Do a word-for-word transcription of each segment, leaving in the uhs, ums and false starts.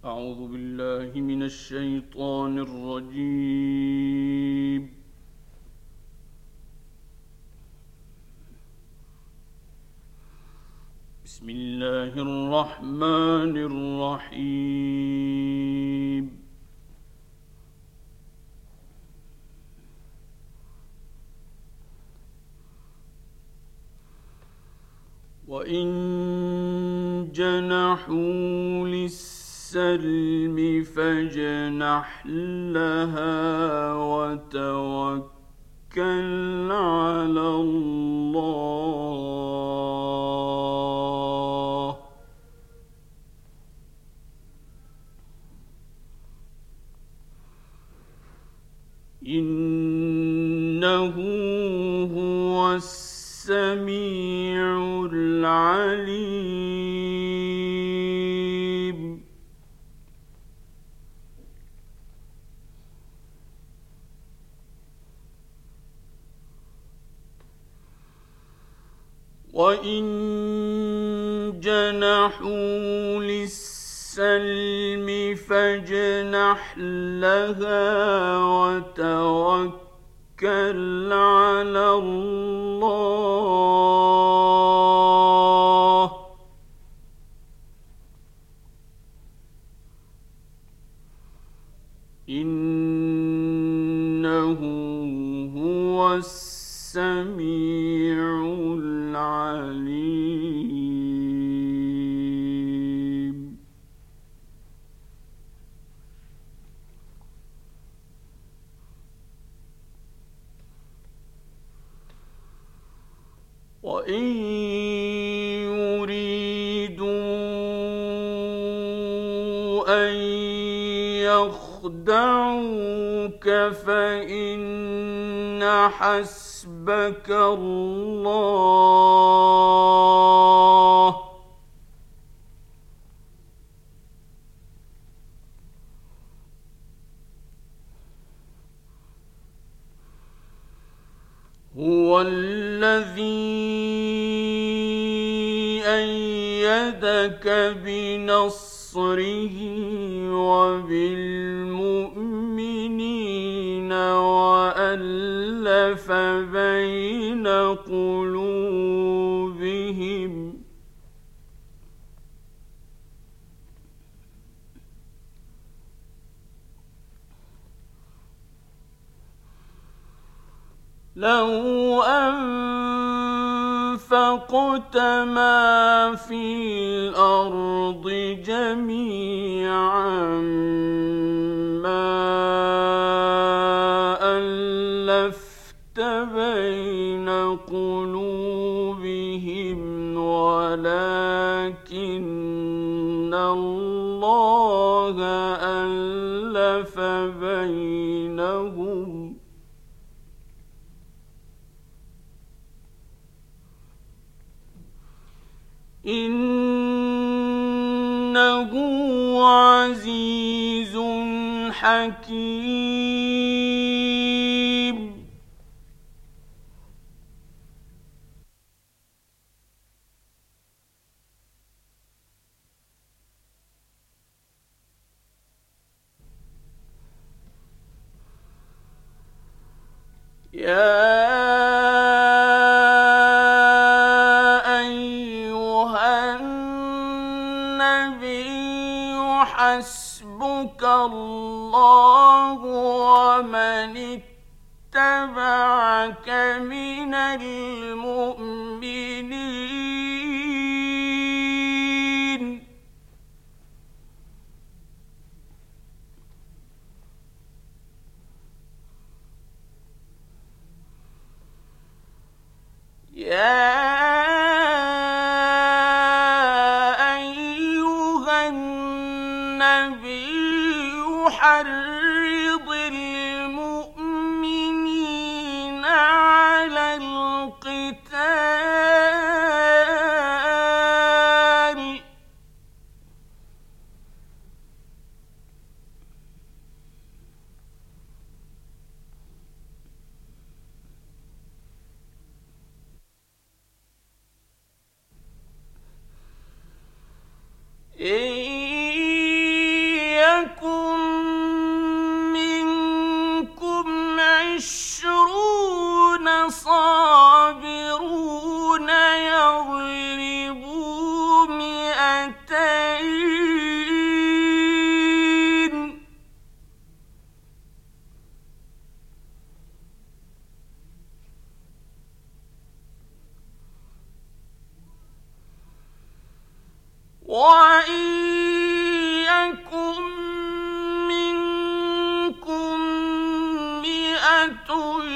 أعوذ بالله من الشيطان الرجيم. بسم الله الرحمن الرحيم. وإن جنحوا للسلم فاجنح لها وتوكل على الله إنه هو السميع العليم. وإن جنحوا للسلم فاجنح لها وتوكل على الله إنه هو السميع العليم. وإن يريدوا أن يخدعوك فإن حسبك الله هو الذي أيدك بنصره وبالمؤمنين وألف بين قلوبهم لو أنفقت ما في الأرض جميعا ما ألفت بين قلوبهم ولكن الله ألف بينهم إنه عزيز حكيم. يا حسبك الله ومن اتبعك من المؤمنين. يا حرض المؤمنين على القتال إن وَإِن يَكُن مِّنكُم مِّائَةٌ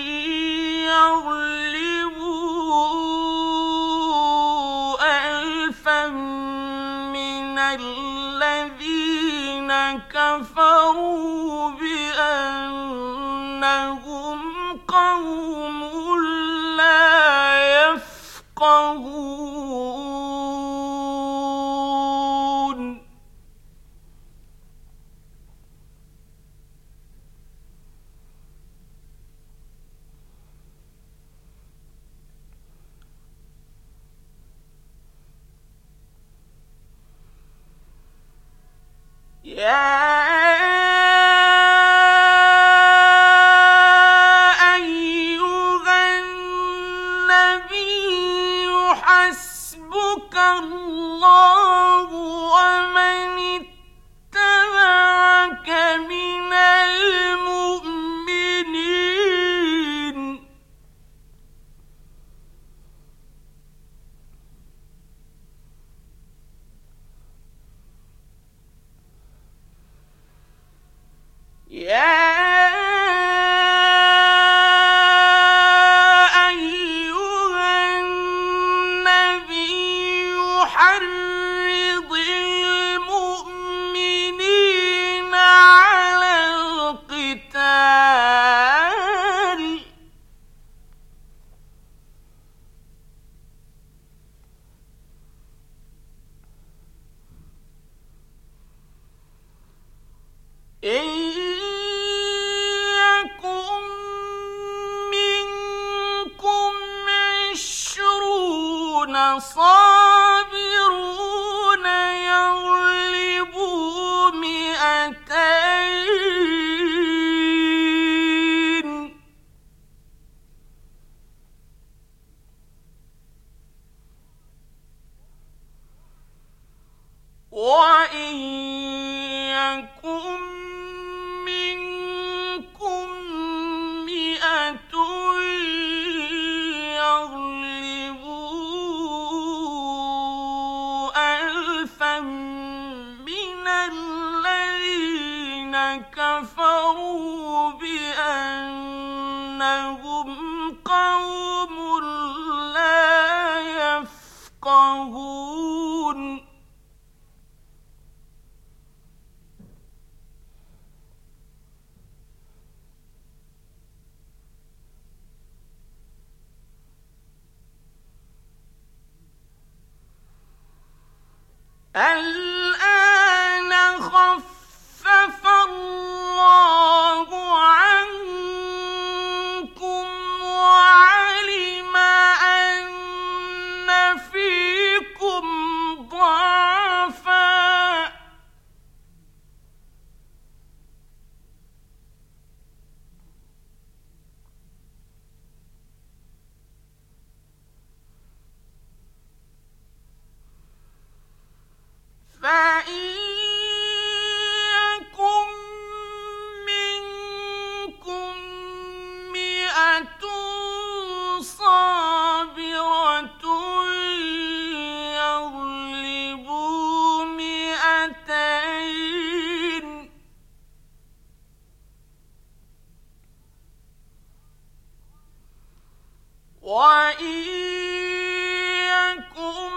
يَغْلِبُوا أَلْفًا مِّنَ الَّذِينَ كَفَرُوا بِأَنَّهُمْ قَوْمٌ لَّا يَفْقَهُونَ. يَا أَيُّهَا النَّبِيُّ حَسْبُكَ اللَّهُ وَمَنِ اتَّبَعَكَ مِنَ الْمُؤْمِنِينَ. يَا أَيُّهَا النَّبِيُّ حَرِّضِ الْمُؤْمِنِينَ عَلَى الْقِتَالِ ۚ إِن يَكُن مِّنكُمْ عِشْرُونَ صَابِرُونَ يَغْلِبُوا مِائَتَيْنِ ۚ وَإِن يَكُن مِّنكُم مِّائَةٌ يَغْلِبُوا أَلْفًا مِّنَ الَّذِينَ كَفَرُوا بِأَنَّهُمْ قَوْمٌ لَّا يَفْقَهُونَ. الْآنَ خَفَّفَ اللَّهُ عَنكُمْ وَعَلِمَ أَنَّ فِيكُمْ ضَعْفًا ۚ فَإِن يَكُن مِّنكُم مِّائَةٌ صَابِرَةٌ يَغْلِبُوا مِائَتَيْنِ ۚ وَإِن يَكُن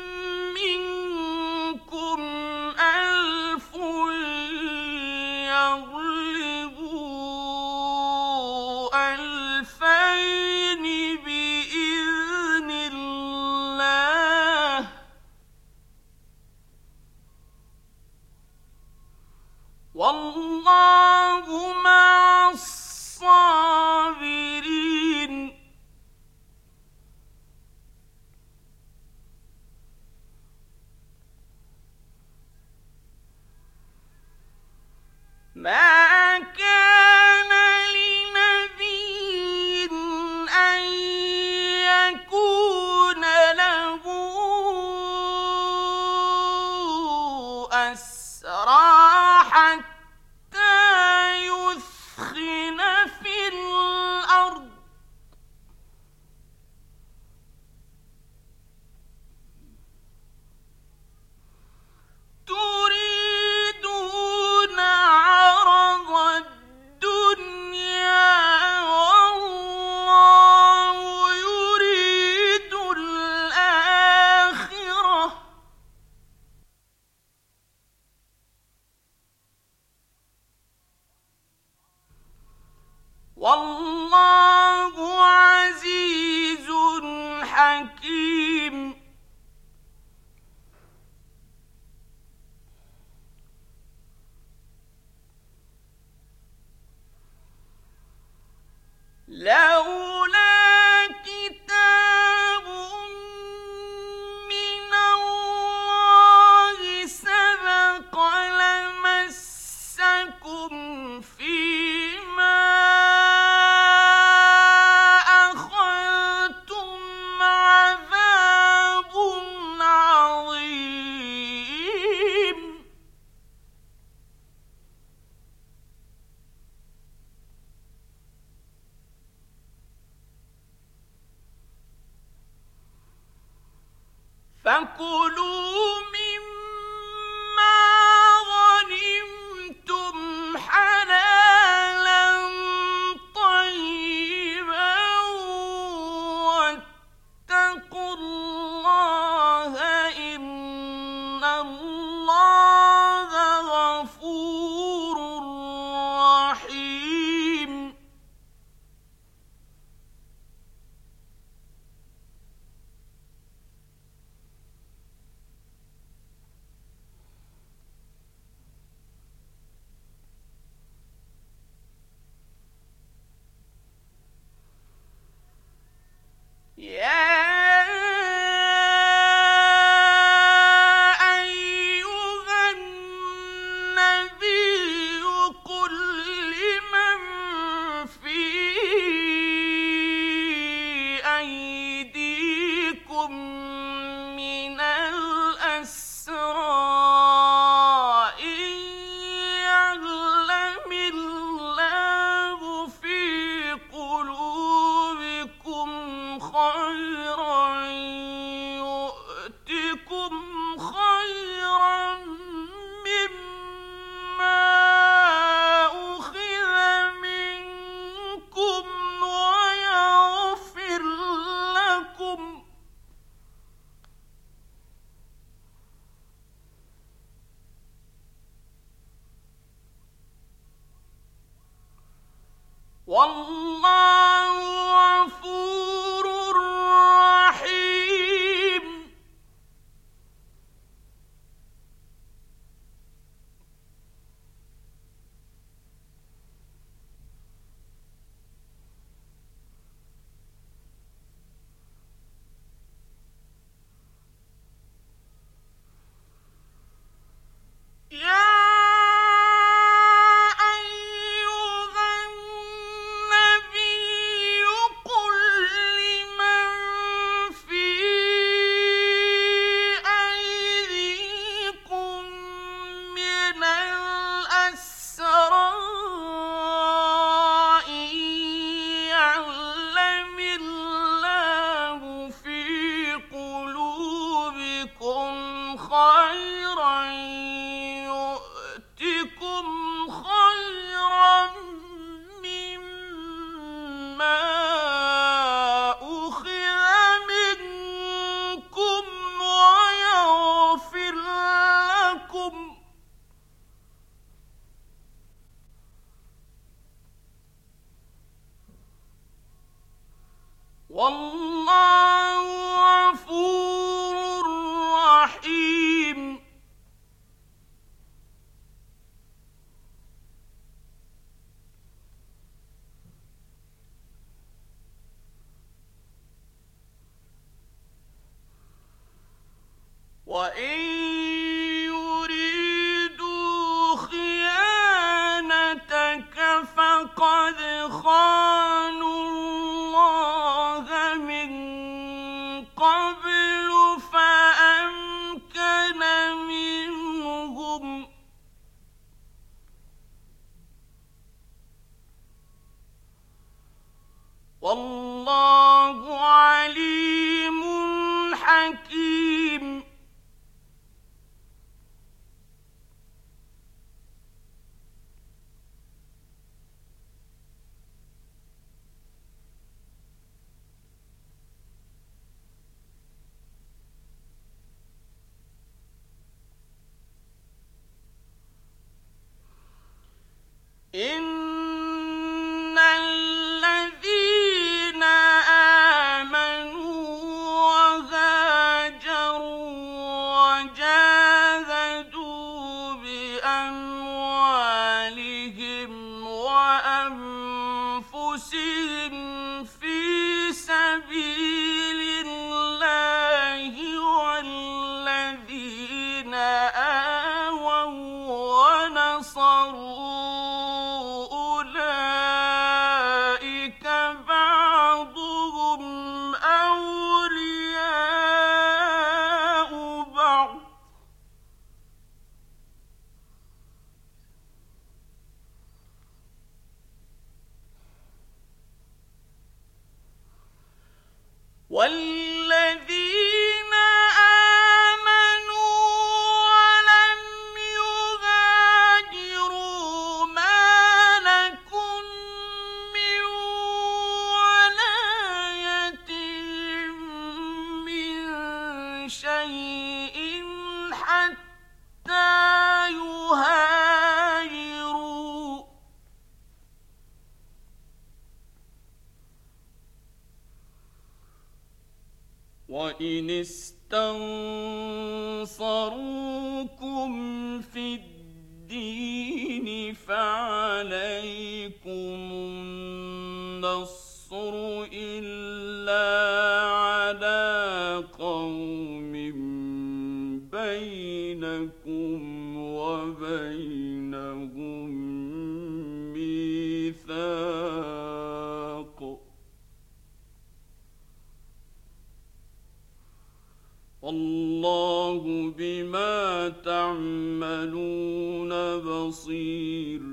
مِّنكُمْ أَلْفٌ يَغْلِبُوا أَلْفَيْنِ بِإِذْنِ اللَّهِ ۗ وَاللَّهُ مَعَ الصَّابِرِينَ. مَا كَانَ لِنَبِيٍّ أَن يَكُونَ لَهُ أسرى حتى يثخن في الأرض تريدون عرض الدنيا والله يريد الآخرة والله عزيز حكيم. لولا كتاب من الله سبق لمسكم فيما أخذتم عذاب عظيم. فكلوا مما غنمتم حلالا طيبا واتقوا الله إن الله غفور رحيم. يا أيها النبي قل لمن في أيديكم من الأسرى إن يعلم الله في قلوبكم خيرا يؤتكم خيرا مما أخذ منكم ويغفر لكم والله غفور رحيم. يا خيرا يؤتكم خيرا مما أخذ منكم ويغفر لكم والله غفور رحيم. وإن يريدوا خيانتك فقد خانوا الله من قبل فأمكن منهم إن الذين آمنوا وهاجروا وجاهدوا بأموالهم وأنفسهم في سبيل الله والذين آووا ونصروا أولئك بعضهم أولياء بعض والذين آمنوا ولم يهاجروا ما لكم من ولايتهم من شيء حتى يهاجروا وإن استنصروكم في الدين فعليكم النصر إلا على قوم بينكم وبينهم ميثاق والله بما تعملون بصير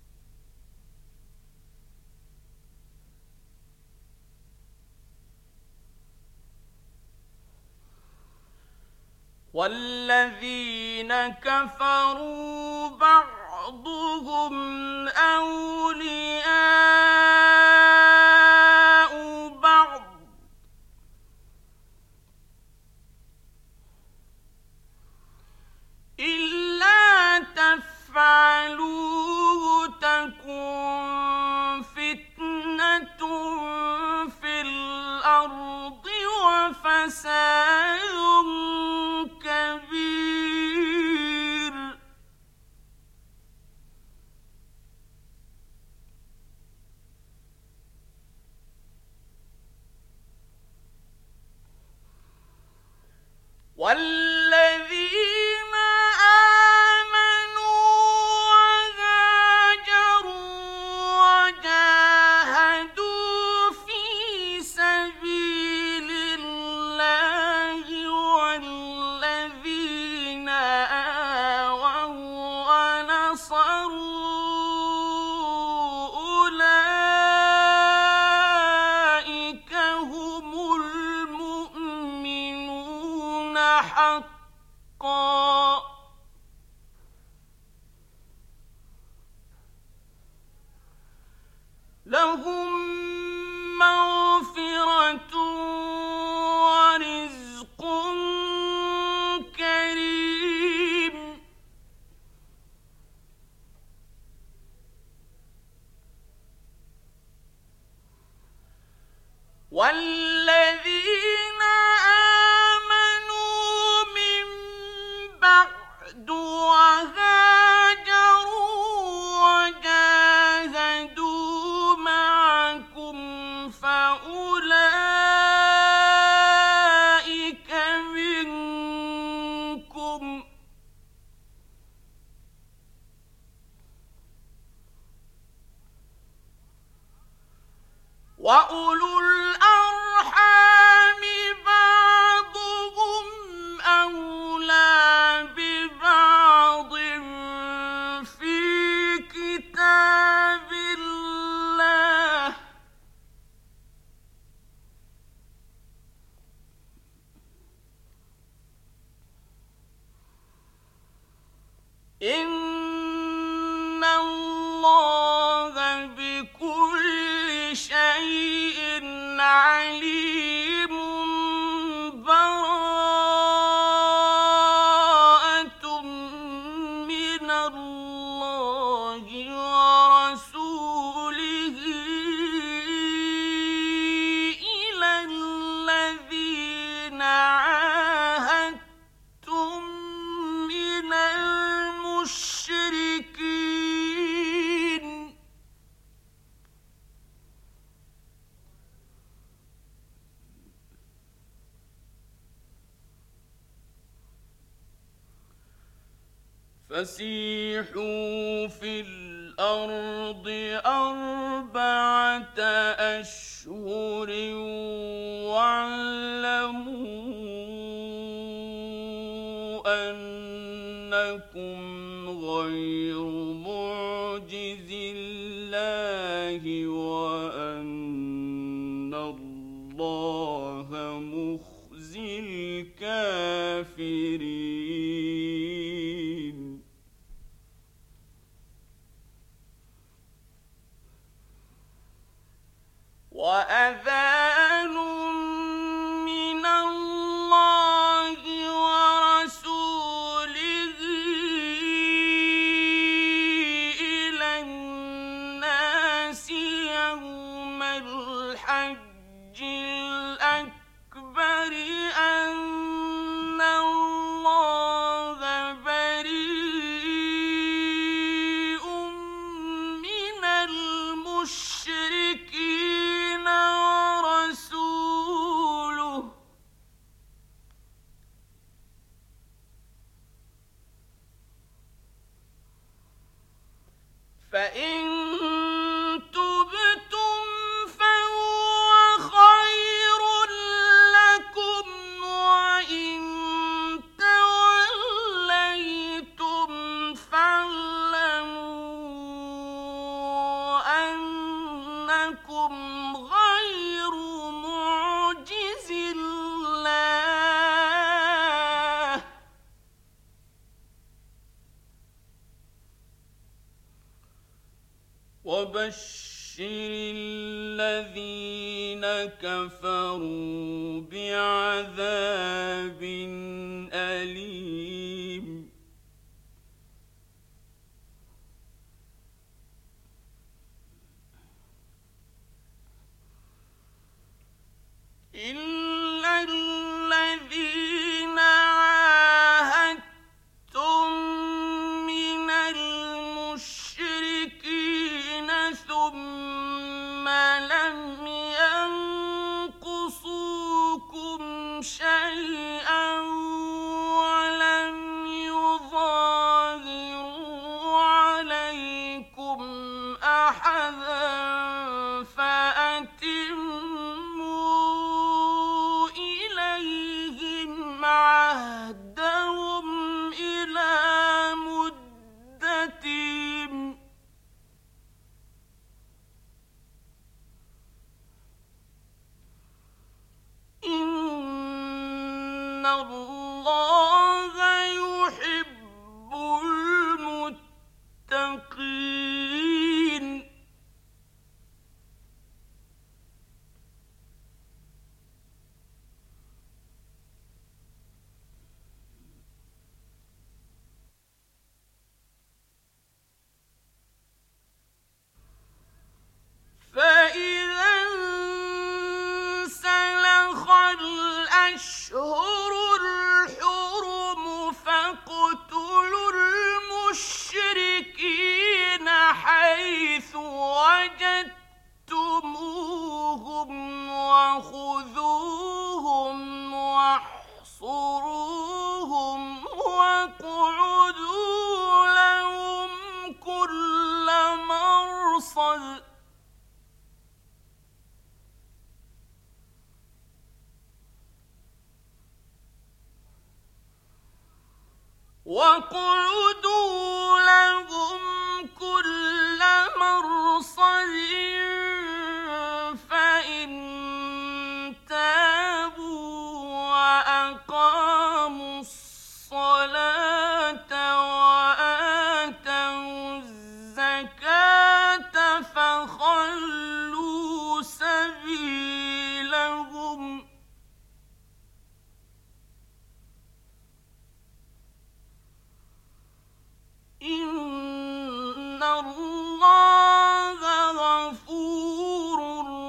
والذين كفروا بعضهم أولياء بعض إلا تفعلوه تكن فتنة في الأرض وفساد كبير والذين آمنوا وهاجروا وجاهدوا في سبيل الله والذين آووا ونصروا أولئك هم المؤمنون حقا لهم مغفرة ورزق كريم والذين آمنوا من بعد وهاجروا وجاهدوا معكم فأولئك منكم وأولو الأرحام بعضهم أولى ببعض في كتاب الله إن الله بكل شيء فسيحوا في الأرض أربعة أشهر واعلموا أنكم غير معجز الله وأن الله مخزي الكافرين. وأذان من الله ورسوله إلى الناس يوم الحج الأكبر أن الله بريء من المشركين ورسوله فإن تبتم فهو خير لكم وإن توليتم فاعلموا أنكم غير معجز الله وبشر الذين كفروا بعذاب أليم. إلا الذين عاهدتم من المشركين ثم لم ينقصوكم شيئا ولم يظاهروا عليكم أحدا فأتموا إليهم عهدهم إلى مدتهم إن الله يحب المتقين. فإذا انسلخ الأشهر الحرم فاقتلوا المشركين حيث وجدتموهم وخذوهم واحصروهم واقعدوا لهم كل مرصد واقعدوا لهم كل مرصد فإن تابوا وأقاموا الصلاة وآتوا الزكاة فخلوا سبيلهم إن الله غفور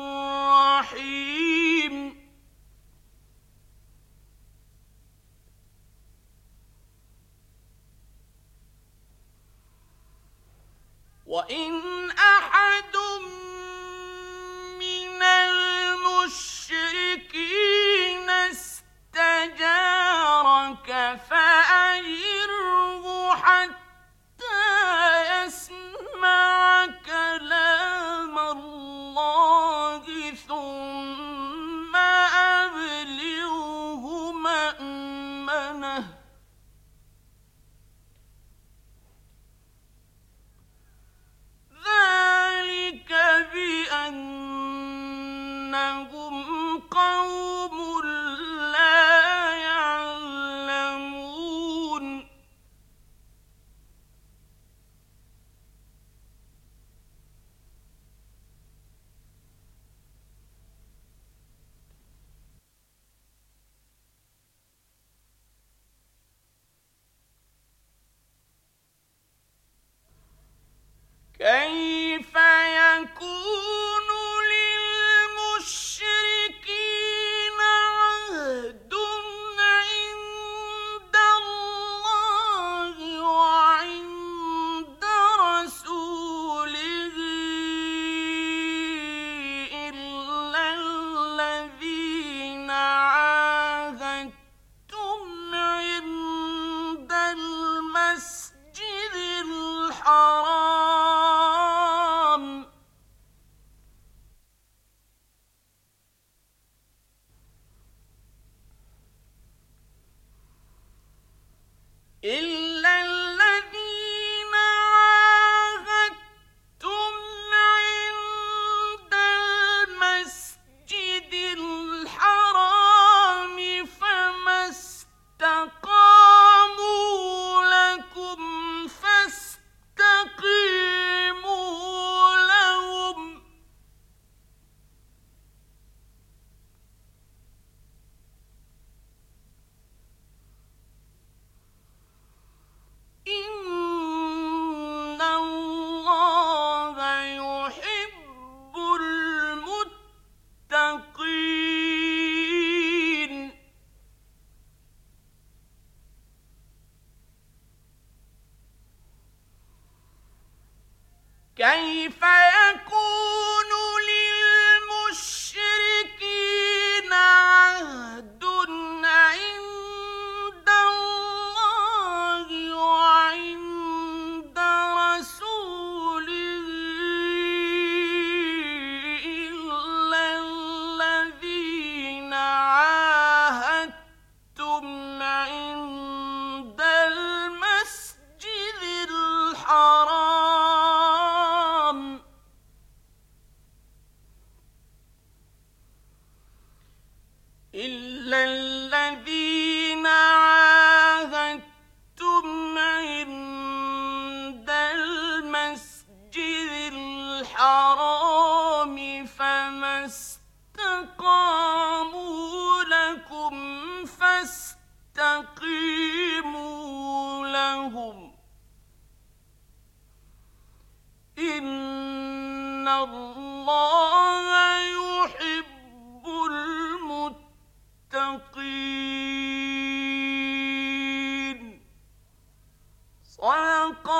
رحيم. وإن أحد من المشركين استجارك فأجره حتى كيف يكون للمشركين عهد عند الله وعند رسوله إلا الذين عاهدتم عند المسجد الحرام إلا الذين عاهدتم عند المسجد الحرام فما استقاموا لكم فاستقيموا لهم إن الله يحب المتقين. صدق